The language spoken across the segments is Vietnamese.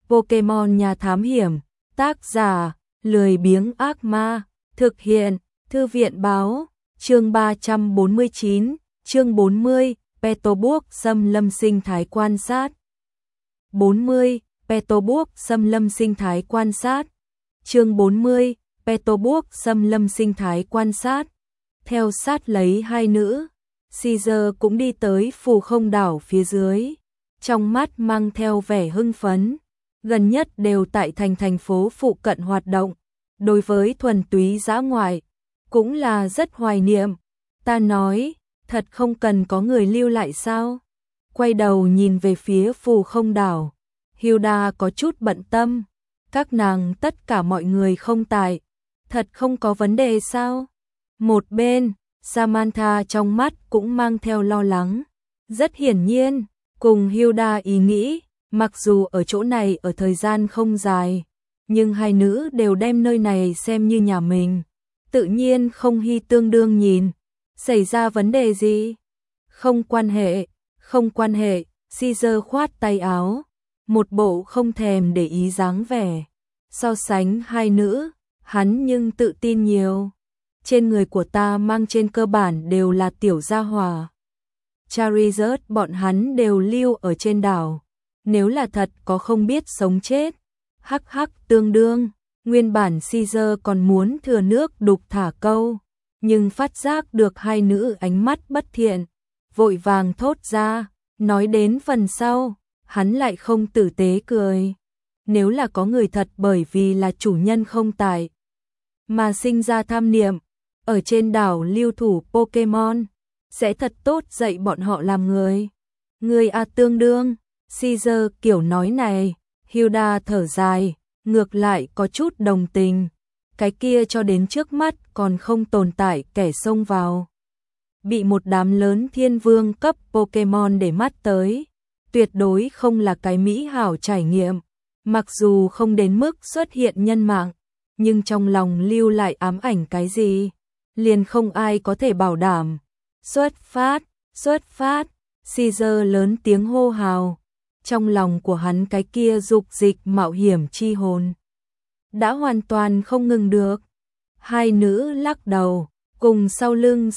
Pokemon nhà thám hiểm, tác giả, lười biếng ác ma, thực hiện, thư viện báo, chương 349, chương 40, Petorburg xâm lâm sinh thái quan sát. 40, Petorburg xâm lâm sinh thái quan sát. Chương 40, Petorburg xâm lâm sinh thái quan sát. Theo sát lấy hai nữ, Caesar cũng đi tới phù không đảo phía dưới, trong mắt mang theo vẻ hưng phấn, gần nhất đều tại thành phố phụ cận hoạt động, đối với thuần túy dã ngoại, cũng là rất hoài niệm. Ta nói, thật không cần có người lưu lại sao? Quay đầu nhìn về phía phù không đảo, Hilda có chút bận tâm, các nàng tất cả mọi người không tại, thật không có vấn đề sao? Một bên, Samantha trong mắt cũng mang theo lo lắng, rất hiển nhiên, cùng Hilda ý nghĩ, mặc dù ở chỗ này ở thời gian không dài, nhưng hai nữ đều đem nơi này xem như nhà mình, tự nhiên không hy tương đương nhìn, xảy ra vấn đề gì? Không quan hệ, Caesar khoát tay áo, một bộ không thèm để ý dáng vẻ, so sánh hai nữ, hắn nhưng tự tin nhiều. Trên người của ta mang trên cơ bản đều là tiểu gia hỏa. Charizard bọn hắn đều lưu ở trên đảo. Nếu là thật có không biết sống chết. Hắc hắc tương đương. Nguyên bản Caesar còn muốn thừa nước đục thả câu. Nhưng phát giác được hai nữ ánh mắt bất thiện. Vội vàng thốt ra. Nói đến phần sau. Hắn lại không tử tế cười. Nếu là có người thật bởi vì là chủ nhân không tại. Mà sinh ra tham niệm. Ở trên đảo lưu thủ Pokemon, sẽ thật tốt dạy bọn họ làm người. Người tương đương, Caesar kiểu nói này, Hilda thở dài, ngược lại có chút đồng tình. Cái kia cho đến trước mắt còn không tồn tại kẻ xông vào. Bị một đám lớn thiên vương cấp Pokemon để mắt tới, tuyệt đối không là cái mỹ hảo trải nghiệm. Mặc dù không đến mức xuất hiện nhân mạng, nhưng trong lòng lưu lại ám ảnh cái gì? Liền không ai có thể bảo đảm. Xuất phát, Caesar lớn tiếng hô hào, trong lòng của hắn cái kia dục dịch mạo hiểm chi hồn đã hoàn toàn không ngừng được. Hai nữ lắc đầu, cùng sau lưng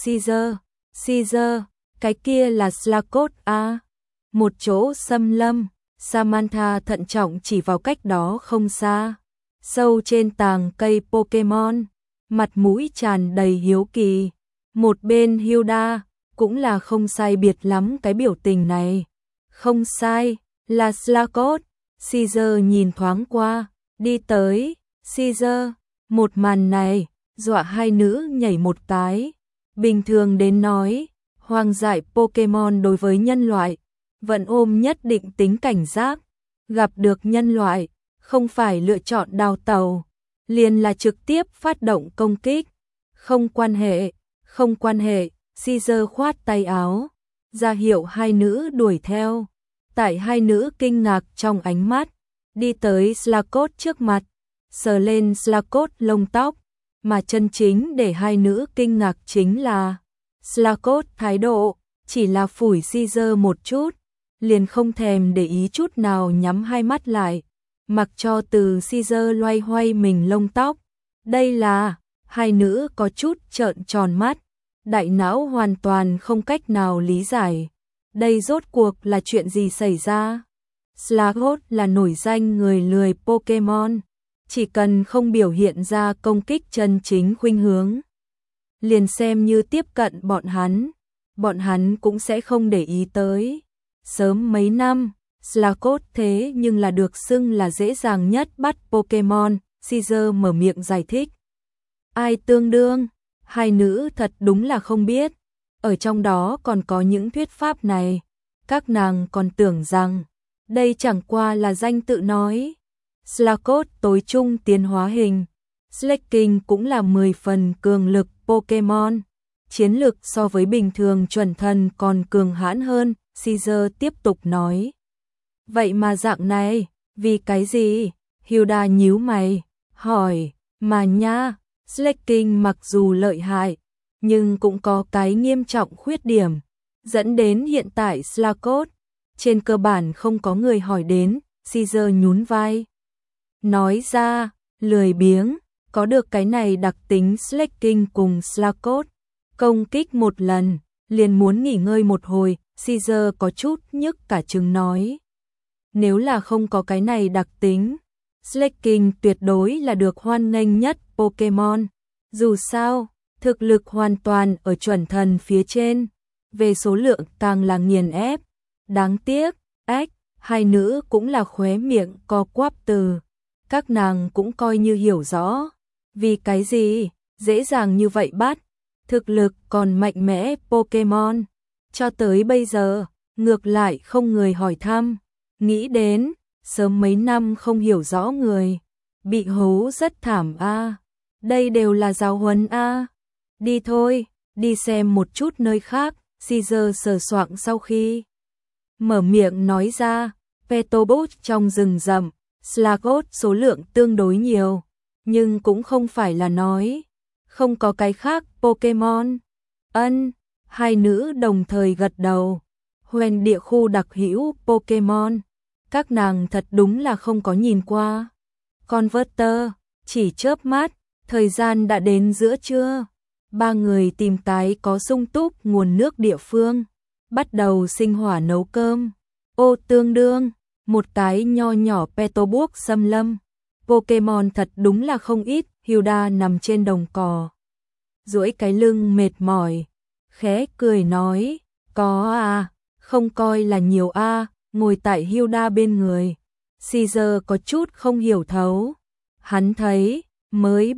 Caesar, cái kia là Slakot a. Một chỗ xâm lâm, Samantha thận trọng chỉ vào cách đó không xa, sâu trên tàng cây Pokemon. Mặt mũi tràn đầy hiếu kỳ. Một bên Hilda cũng là không sai biệt lắm cái biểu tình này. Không sai, là Slakot. Caesar nhìn thoáng qua, đi tới. Caesar, một màn này dọa hai nữ nhảy một cái. Bình thường đến nói, hoang dại Pokemon đối với nhân loại vẫn ôm nhất định tính cảnh giác. Gặp được nhân loại, không phải lựa chọn đào tẩu, liền là trực tiếp phát động công kích. Không quan hệ, Caesar khoát tay áo, ra hiệu hai nữ đuổi theo. Tại hai nữ kinh ngạc trong ánh mắt, đi tới Slakot trước mặt, sờ lên Slakot lông tóc, mà chân chính để hai nữ kinh ngạc chính là Slakot thái độ, chỉ là phủi Caesar một chút, liền không thèm để ý chút nào nhắm hai mắt lại. Mặc cho từ Caesar loay hoay mình lông tóc, đây là, hai nữ có chút trợn tròn mắt, đại não hoàn toàn không cách nào lý giải. Đây rốt cuộc là chuyện gì xảy ra? Slakot là nổi danh người lười Pokemon, chỉ cần không biểu hiện ra công kích chân chính khuynh hướng, liền xem như tiếp cận bọn hắn cũng sẽ không để ý tới. Sớm mấy năm, Slakot thế nhưng là được xưng là dễ dàng nhất bắt Pokemon, Caesar mở miệng giải thích. Ai tương đương? Hai nữ thật đúng là không biết. Ở trong đó còn có những thuyết pháp này. Các nàng còn tưởng rằng đây chẳng qua là danh tự nói. Slakot tối trung tiến hóa hình. Slaking cũng là 10 phần cường lực Pokemon. Chiến lực so với bình thường chuẩn thần còn cường hãn hơn, Caesar tiếp tục nói. Vậy mà dạng này, vì cái gì? Hilda nhíu mày, hỏi, mà nha, Slaking mặc dù lợi hại, nhưng cũng có cái nghiêm trọng khuyết điểm, dẫn đến hiện tại Slakot, trên cơ bản không có người hỏi đến, Caesar nhún vai. Nói ra, lười biếng, có được cái này đặc tính slacking cùng slackout. Công kích một lần, liền muốn nghỉ ngơi một hồi, Caesar có chút nhức cả trứng nói. Nếu là không có cái này đặc tính, slacking tuyệt đối là được hoan nghênh nhất Pokemon. Dù sao, thực lực hoàn toàn ở chuẩn thần phía trên, về số lượng càng là nghiền ép. Đáng tiếc, hai nữ cũng là khóe miệng co quắp từ. Các nàng cũng coi như hiểu rõ. Vì cái gì, dễ dàng như vậy bắt. Thực lực còn mạnh mẽ Pokemon. Cho tới bây giờ, ngược lại không người hỏi thăm. Nghĩ đến, sớm mấy năm không hiểu rõ người. Bị hố rất thảm a. Đây đều là giáo huấn a. Đi thôi, đi xem một chút nơi khác. Caesar sờ soạng sau khi mở miệng nói ra, Petobot trong rừng rậm, Slackoth số lượng tương đối nhiều, nhưng cũng không phải là nói không có cái khác Pokemon. Hai nữ đồng thời gật đầu. Hoenn địa khu đặc hữu Pokemon, các nàng thật đúng là không có nhìn qua. Converter, chỉ chớp mắt, thời gian đã đến giữa trưa. Ba người tìm cái có sung túc nguồn nước địa phương, bắt đầu sinh hỏa nấu cơm. Tương đương, một cái nho nhỏ Petobot xâm lâm. Pokemon thật đúng là không ít. Hilda nằm trên đồng cỏ, duỗi cái lưng mệt mỏi, khẽ cười nói, có à, không coi là nhiều a. Ngồi tại Hilda bên người. Caesar có chút không hiểu thấu. Hắn thấy, mới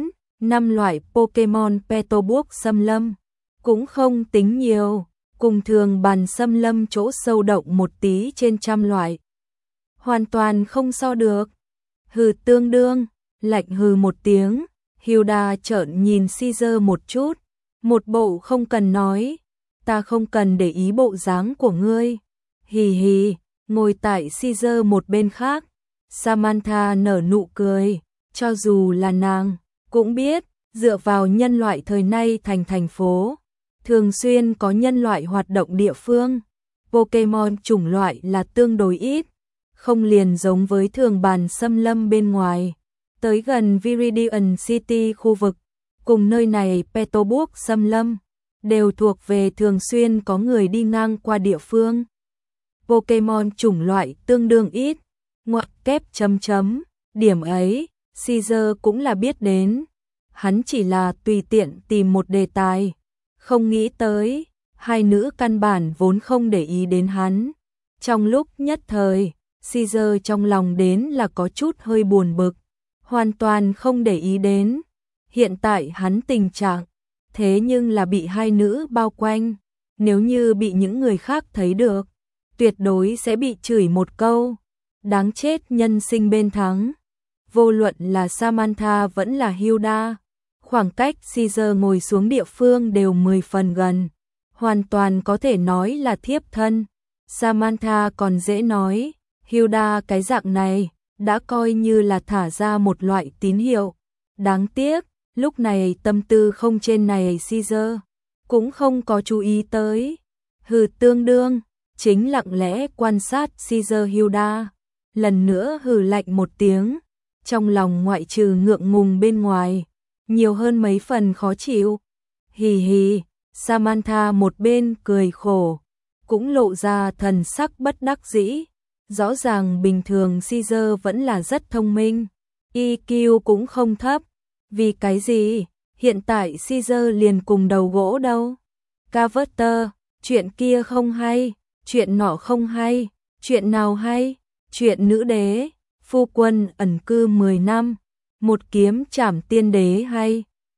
4-5 loại Pokemon Petobot xâm lâm, cũng không tính nhiều, cùng thường bàn xâm lâm chỗ sâu động một tí trên trăm loại. Hoàn toàn không so được. Hừ tương đương, lạnh hừ một tiếng, Hilda trợn nhìn Caesar một chút, một bộ không cần nói, ta không cần để ý bộ dáng của ngươi. Hì hì, ngồi tại Caesar một bên khác, Samantha nở nụ cười, cho dù là nàng, cũng biết, dựa vào nhân loại thời nay thành phố, thường xuyên có nhân loại hoạt động địa phương, Pokemon chủng loại là tương đối ít, không liền giống với thường bàn xâm lâm bên ngoài. Tới gần Viridian City khu vực, cùng nơi này Petobot xâm lâm, đều thuộc về thường xuyên có người đi ngang qua địa phương. Pokemon chủng loại tương đương ít, ngoặc kép chấm chấm, điểm ấy, Caesar cũng là biết đến. Hắn chỉ là tùy tiện tìm một đề tài, không nghĩ tới, hai nữ căn bản vốn không để ý đến hắn. Trong lúc nhất thời, Caesar trong lòng đến là có chút hơi buồn bực, hoàn toàn không để ý đến. Hiện tại hắn tình trạng, thế nhưng là bị hai nữ bao quanh, nếu như bị những người khác thấy được, tuyệt đối sẽ bị chửi một câu, đáng chết nhân sinh bên thắng. Vô luận là Samantha vẫn là Hilda, khoảng cách Caesar ngồi xuống địa phương đều 10 phần gần, hoàn toàn có thể nói là thiếp thân. Samantha còn dễ nói, Hilda cái dạng này, đã coi như là thả ra một loại tín hiệu. Đáng tiếc, lúc này tâm tư không trên này Caesar, cũng không có chú ý tới. Hừ tương đương, chính lặng lẽ quan sát Caesar Hilda, lần nữa hừ lạnh một tiếng, trong lòng ngoại trừ ngượng ngùng bên ngoài, nhiều hơn mấy phần khó chịu. Hì hì, Samantha một bên cười khổ, cũng lộ ra thần sắc bất đắc dĩ. Rõ ràng bình thường Caesar vẫn là rất thông minh, EQ cũng không thấp. Vì cái gì, hiện tại Caesar liền cùng đầu gỗ đâu. Carver, chuyện kia không hay, chuyện nọ không hay, chuyện nào hay, chuyện nữ đế, phu quân ẩn cư 10 năm, một kiếm trảm tiên đế hay.